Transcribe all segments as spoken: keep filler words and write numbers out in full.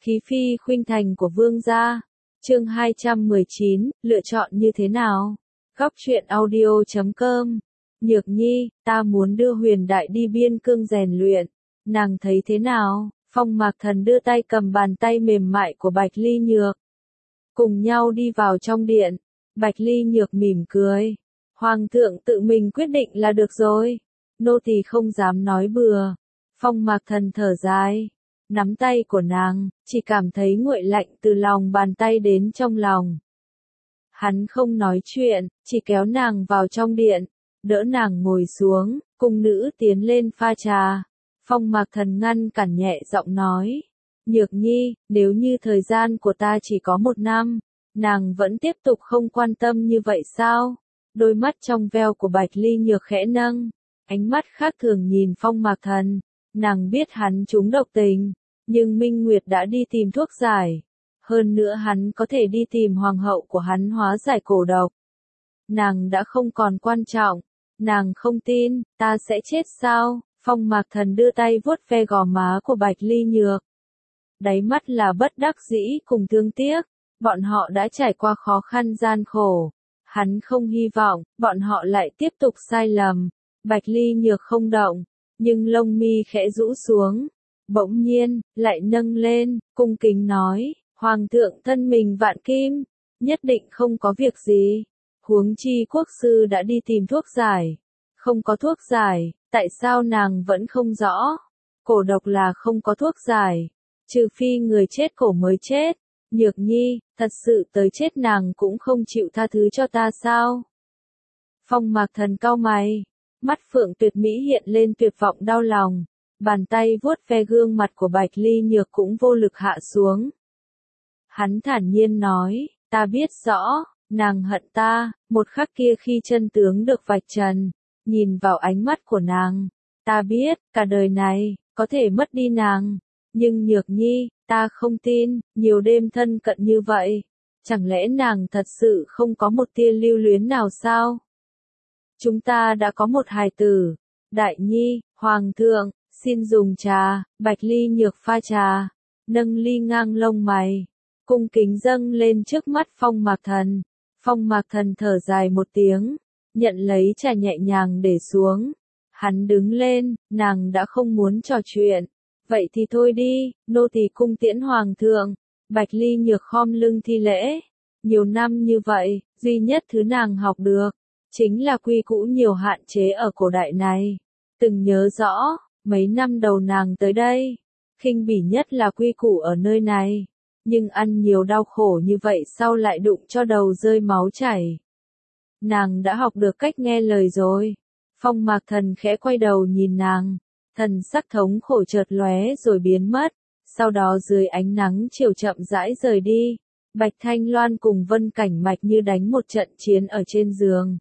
Khí phi khuynh thành của vương gia. Chương hai trăm mười chín, lựa chọn như thế nào? Góc truyện audio chấm com. Nhược Nhi, ta muốn đưa Huyền Đại đi biên cương rèn luyện. Nàng thấy thế nào? Phong Mạc Thần đưa tay cầm bàn tay mềm mại của Bạch Ly Nhược. Cùng nhau đi vào trong điện. Bạch Ly Nhược mỉm cười. Hoàng thượng tự mình quyết định là được rồi. Nô tỳ không dám nói bừa. Phong Mạc Thần thở dài. Nắm tay của nàng, chỉ cảm thấy nguội lạnh từ lòng bàn tay đến trong lòng. Hắn không nói chuyện, chỉ kéo nàng vào trong điện, đỡ nàng ngồi xuống, cung nữ tiến lên pha trà. Phong Mạc Thần ngăn cản nhẹ giọng nói, Nhược Nhi, nếu như thời gian của ta chỉ có một năm, nàng vẫn tiếp tục không quan tâm như vậy sao? Đôi mắt trong veo của Bạch Ly Nhược khẽ nâng, ánh mắt khác thường nhìn Phong Mạc Thần. Nàng biết hắn trúng độc tình, nhưng Minh Nguyệt đã đi tìm thuốc giải. Hơn nữa hắn có thể đi tìm hoàng hậu của hắn hóa giải cổ độc. Nàng đã không còn quan trọng. Nàng không tin, ta sẽ chết sao? Phong Mạc Thần đưa tay vuốt ve gò má của Bạch Ly Nhược. Đáy mắt là bất đắc dĩ cùng thương tiếc. Bọn họ đã trải qua khó khăn gian khổ. Hắn không hy vọng, bọn họ lại tiếp tục sai lầm. Bạch Ly Nhược không động, nhưng lông mi khẽ rũ xuống. Bỗng nhiên, lại nâng lên, cung kính nói, Hoàng thượng thân mình vạn kim, nhất định không có việc gì. Huống chi quốc sư đã đi tìm thuốc giải. Không có thuốc giải, tại sao nàng vẫn không rõ? Cổ độc là không có thuốc giải, trừ phi người chết cổ mới chết. Nhược Nhi, thật sự tới chết nàng cũng không chịu tha thứ cho ta sao? Phong Mạc Thần cau mày, mắt Phượng Tuyệt Mỹ hiện lên tuyệt vọng đau lòng. Bàn tay vuốt ve gương mặt của Bạch Ly Nhược cũng vô lực hạ xuống. Hắn thản nhiên nói, ta biết rõ, nàng hận ta. Một khắc kia khi chân tướng được vạch trần, nhìn vào ánh mắt của nàng, ta biết, cả đời này, có thể mất đi nàng. Nhưng Nhược Nhi, ta không tin, nhiều đêm thân cận như vậy, chẳng lẽ nàng thật sự không có một tia lưu luyến nào sao? Chúng ta đã có một hài tử. Đại Nhi, Hoàng thượng, xin dùng trà. Bạch Ly Nhược pha trà, nâng ly ngang lông mày, cung kính dâng lên trước mắt Phong Mạc Thần. Phong Mạc Thần thở dài một tiếng, nhận lấy trà nhẹ nhàng để xuống. Hắn đứng lên, nàng đã không muốn trò chuyện. Vậy thì thôi đi, nô tỳ cung tiễn Hoàng thượng. Bạch Ly Nhược khom lưng thi lễ. Nhiều năm như vậy, duy nhất thứ nàng học được, chính là quy củ nhiều hạn chế ở cổ đại này. Từng nhớ rõ, mấy năm đầu nàng tới đây, khinh bỉ nhất là quy củ ở nơi này. Nhưng ăn nhiều đau khổ như vậy sau lại đụng cho đầu rơi máu chảy. Nàng đã học được cách nghe lời rồi. Phong Mạc Thần khẽ quay đầu nhìn nàng. Thần sắc thống khổ chợt lóe rồi biến mất. Sau đó dưới ánh nắng chiều chậm rãi rời đi. Bạch Thanh Loan cùng Vân Cảnh Mạch như đánh một trận chiến ở trên giường.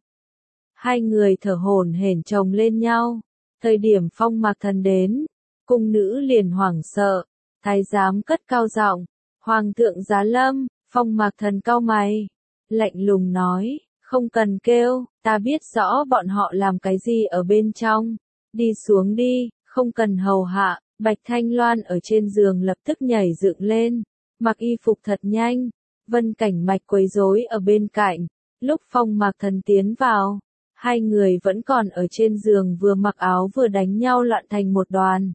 Hai người thở hổn hển chồng lên nhau. Thời điểm Phong Mạc Thần đến, cung nữ liền hoảng sợ. Thái giám cất cao giọng, Hoàng thượng giá lâm. Phong Mạc Thần cau mày, lạnh lùng nói, không cần kêu, ta biết rõ bọn họ làm cái gì ở bên trong. Đi xuống đi, không cần hầu hạ. Bạch Thanh Loan ở trên giường lập tức nhảy dựng lên, mặc y phục thật nhanh. Vân Cảnh Mạch quấy rối ở bên cạnh. Lúc Phong Mạc Thần tiến vào, hai người vẫn còn ở trên giường vừa mặc áo vừa đánh nhau loạn thành một đoàn.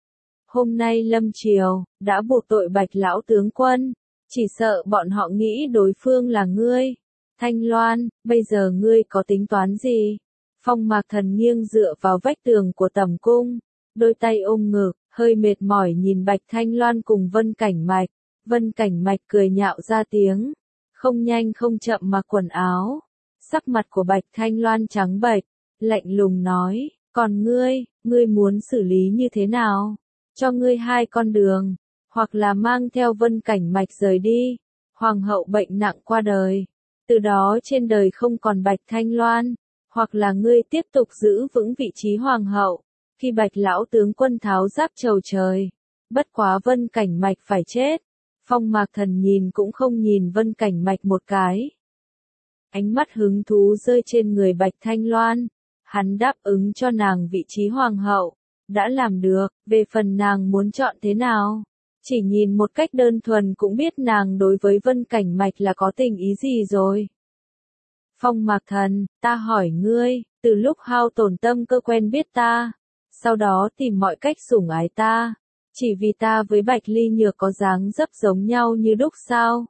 Hôm nay lâm triều, đã buộc tội Bạch lão tướng quân, chỉ sợ bọn họ nghĩ đối phương là ngươi. Thanh Loan, bây giờ ngươi có tính toán gì? Phong Mạc Thần nghiêng dựa vào vách tường của tẩm cung, đôi tay ôm ngực, hơi mệt mỏi nhìn Bạch Thanh Loan cùng Vân Cảnh Mạch. Vân Cảnh Mạch cười nhạo ra tiếng, không nhanh không chậm mặc quần áo. Sắc mặt của Bạch Thanh Loan trắng bệch, lạnh lùng nói, còn ngươi, ngươi muốn xử lý như thế nào? Cho ngươi hai con đường, hoặc là mang theo Vân Cảnh Mạch rời đi. Hoàng hậu bệnh nặng qua đời, từ đó trên đời không còn Bạch Thanh Loan, hoặc là ngươi tiếp tục giữ vững vị trí hoàng hậu. Khi Bạch lão tướng quân tháo giáp chầu trời, bất quá Vân Cảnh Mạch phải chết. Phong Mạc Thần nhìn cũng không nhìn Vân Cảnh Mạch một cái. Ánh mắt hứng thú rơi trên người Bạch Thanh Loan. Hắn đáp ứng cho nàng vị trí hoàng hậu. Đã làm được, về phần nàng muốn chọn thế nào? Chỉ nhìn một cách đơn thuần cũng biết nàng đối với Vân Cảnh Mạch là có tình ý gì rồi. Phong Mạc Thần, ta hỏi ngươi, từ lúc hao tổn tâm cơ quen biết ta, sau đó tìm mọi cách sủng ái ta, chỉ vì ta với Bạch Ly Nhược có dáng dấp giống nhau như đúc sao?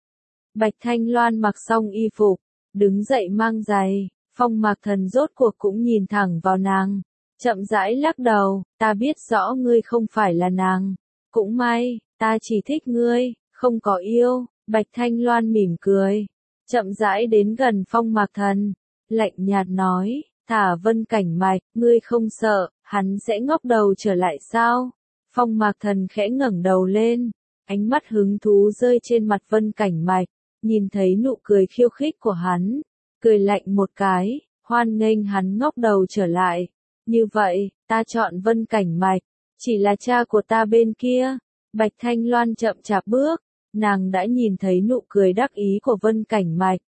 Bạch Thanh Loan mặc xong y phục, đứng dậy mang giày, Phong Mạc Thần rốt cuộc cũng nhìn thẳng vào nàng, chậm rãi lắc đầu, ta biết rõ ngươi không phải là nàng, cũng may, ta chỉ thích ngươi, không có yêu. Bạch Thanh Loan mỉm cười, chậm rãi đến gần Phong Mạc Thần, lạnh nhạt nói, thả Vân Cảnh Mạch, ngươi không sợ, hắn sẽ ngóc đầu trở lại sao? Phong Mạc Thần khẽ ngẩng đầu lên, ánh mắt hứng thú rơi trên mặt Vân Cảnh Mạch, nhìn thấy nụ cười khiêu khích của hắn, cười lạnh một cái, hoan nghênh hắn ngóc đầu trở lại. Như vậy, ta chọn Vân Cảnh Mạch, chỉ là cha của ta bên kia. Bạch Thanh Loan chậm chạp bước, nàng đã nhìn thấy nụ cười đắc ý của Vân Cảnh Mạch.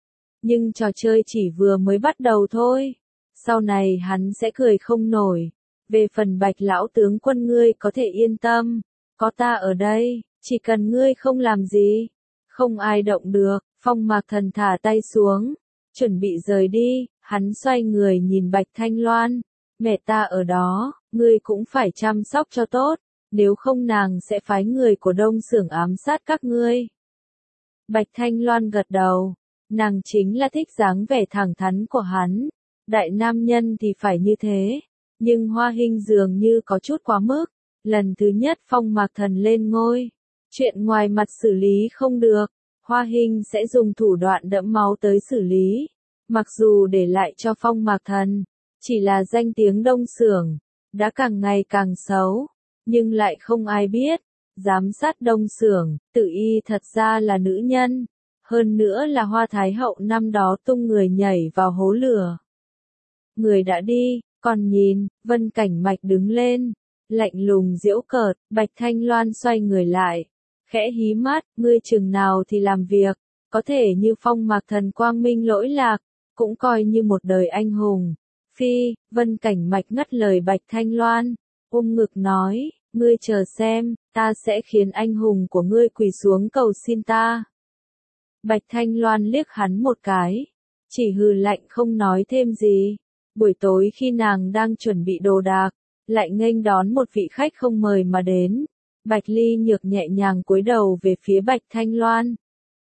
Nhưng trò chơi chỉ vừa mới bắt đầu thôi, sau này hắn sẽ cười không nổi. Về phần Bạch lão tướng quân ngươi có thể yên tâm, có ta ở đây, chỉ cần ngươi không làm gì, không ai động được. Phong Mạc Thần thả tay xuống, chuẩn bị rời đi, hắn xoay người nhìn Bạch Thanh Loan, mẹ ta ở đó, ngươi cũng phải chăm sóc cho tốt, nếu không nàng sẽ phái người của Đông Xưởng ám sát các ngươi. Bạch Thanh Loan gật đầu, nàng chính là thích dáng vẻ thẳng thắn của hắn, đại nam nhân thì phải như thế, nhưng Hoa Hinh dường như có chút quá mức, lần thứ nhất Phong Mạc Thần lên ngôi, chuyện ngoài mặt xử lý không được, Hoa Hinh sẽ dùng thủ đoạn đẫm máu tới xử lý, mặc dù để lại cho Phong Mạc Thần, chỉ là danh tiếng Đông Xưởng, đã càng ngày càng xấu, nhưng lại không ai biết, giám sát Đông Xưởng, Tử Y thật ra là nữ nhân, hơn nữa là Hoa Thái Hậu năm đó tung người nhảy vào hố lửa. Người đã đi, còn nhìn, Vân Cảnh Mạch đứng lên, lạnh lùng giễu cợt, Bạch Thanh Loan xoay người lại, khẽ hí mắt, ngươi chừng nào thì làm việc, có thể như Phong Mạc Thần quang minh lỗi lạc, cũng coi như một đời anh hùng. Phi, Vân Cảnh Mạch ngắt lời Bạch Thanh Loan, ôm ngực nói, ngươi chờ xem, ta sẽ khiến anh hùng của ngươi quỳ xuống cầu xin ta. Bạch Thanh Loan liếc hắn một cái, chỉ hừ lạnh không nói thêm gì. Buổi tối khi nàng đang chuẩn bị đồ đạc, lại nghênh đón một vị khách không mời mà đến. Bạch Ly Nhược nhẹ nhàng cúi đầu về phía Bạch Thanh Loan.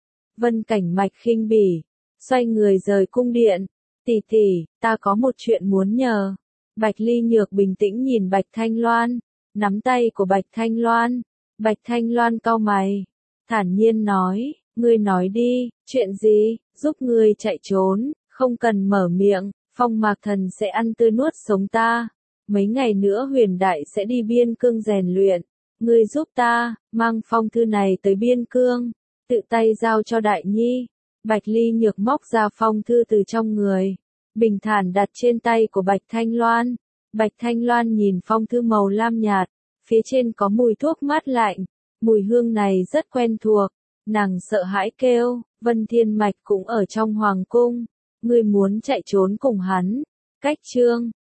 Vân Cảnh Mạch khinh bỉ, xoay người rời cung điện. Tỷ tỷ, ta có một chuyện muốn nhờ. Bạch Ly Nhược bình tĩnh nhìn Bạch Thanh Loan, nắm tay của Bạch Thanh Loan. Bạch Thanh Loan cau mày, thản nhiên nói, ngươi nói đi, chuyện gì, giúp ngươi chạy trốn, không cần mở miệng, Phong Mạc Thần sẽ ăn tươi nuốt sống ta. Mấy ngày nữa Huyền Đại sẽ đi biên cương rèn luyện, ngươi giúp ta, mang phong thư này tới biên cương, tự tay giao cho Đại Nhi. Bạch Ly Nhược móc ra phong thư từ trong người, bình thản đặt trên tay của Bạch Thanh Loan. Bạch Thanh Loan nhìn phong thư màu lam nhạt, phía trên có mùi thuốc mát lạnh, mùi hương này rất quen thuộc, nàng sợ hãi kêu, Vân Thiên Mạch cũng ở trong hoàng cung, ngươi muốn chạy trốn cùng hắn. Cách chương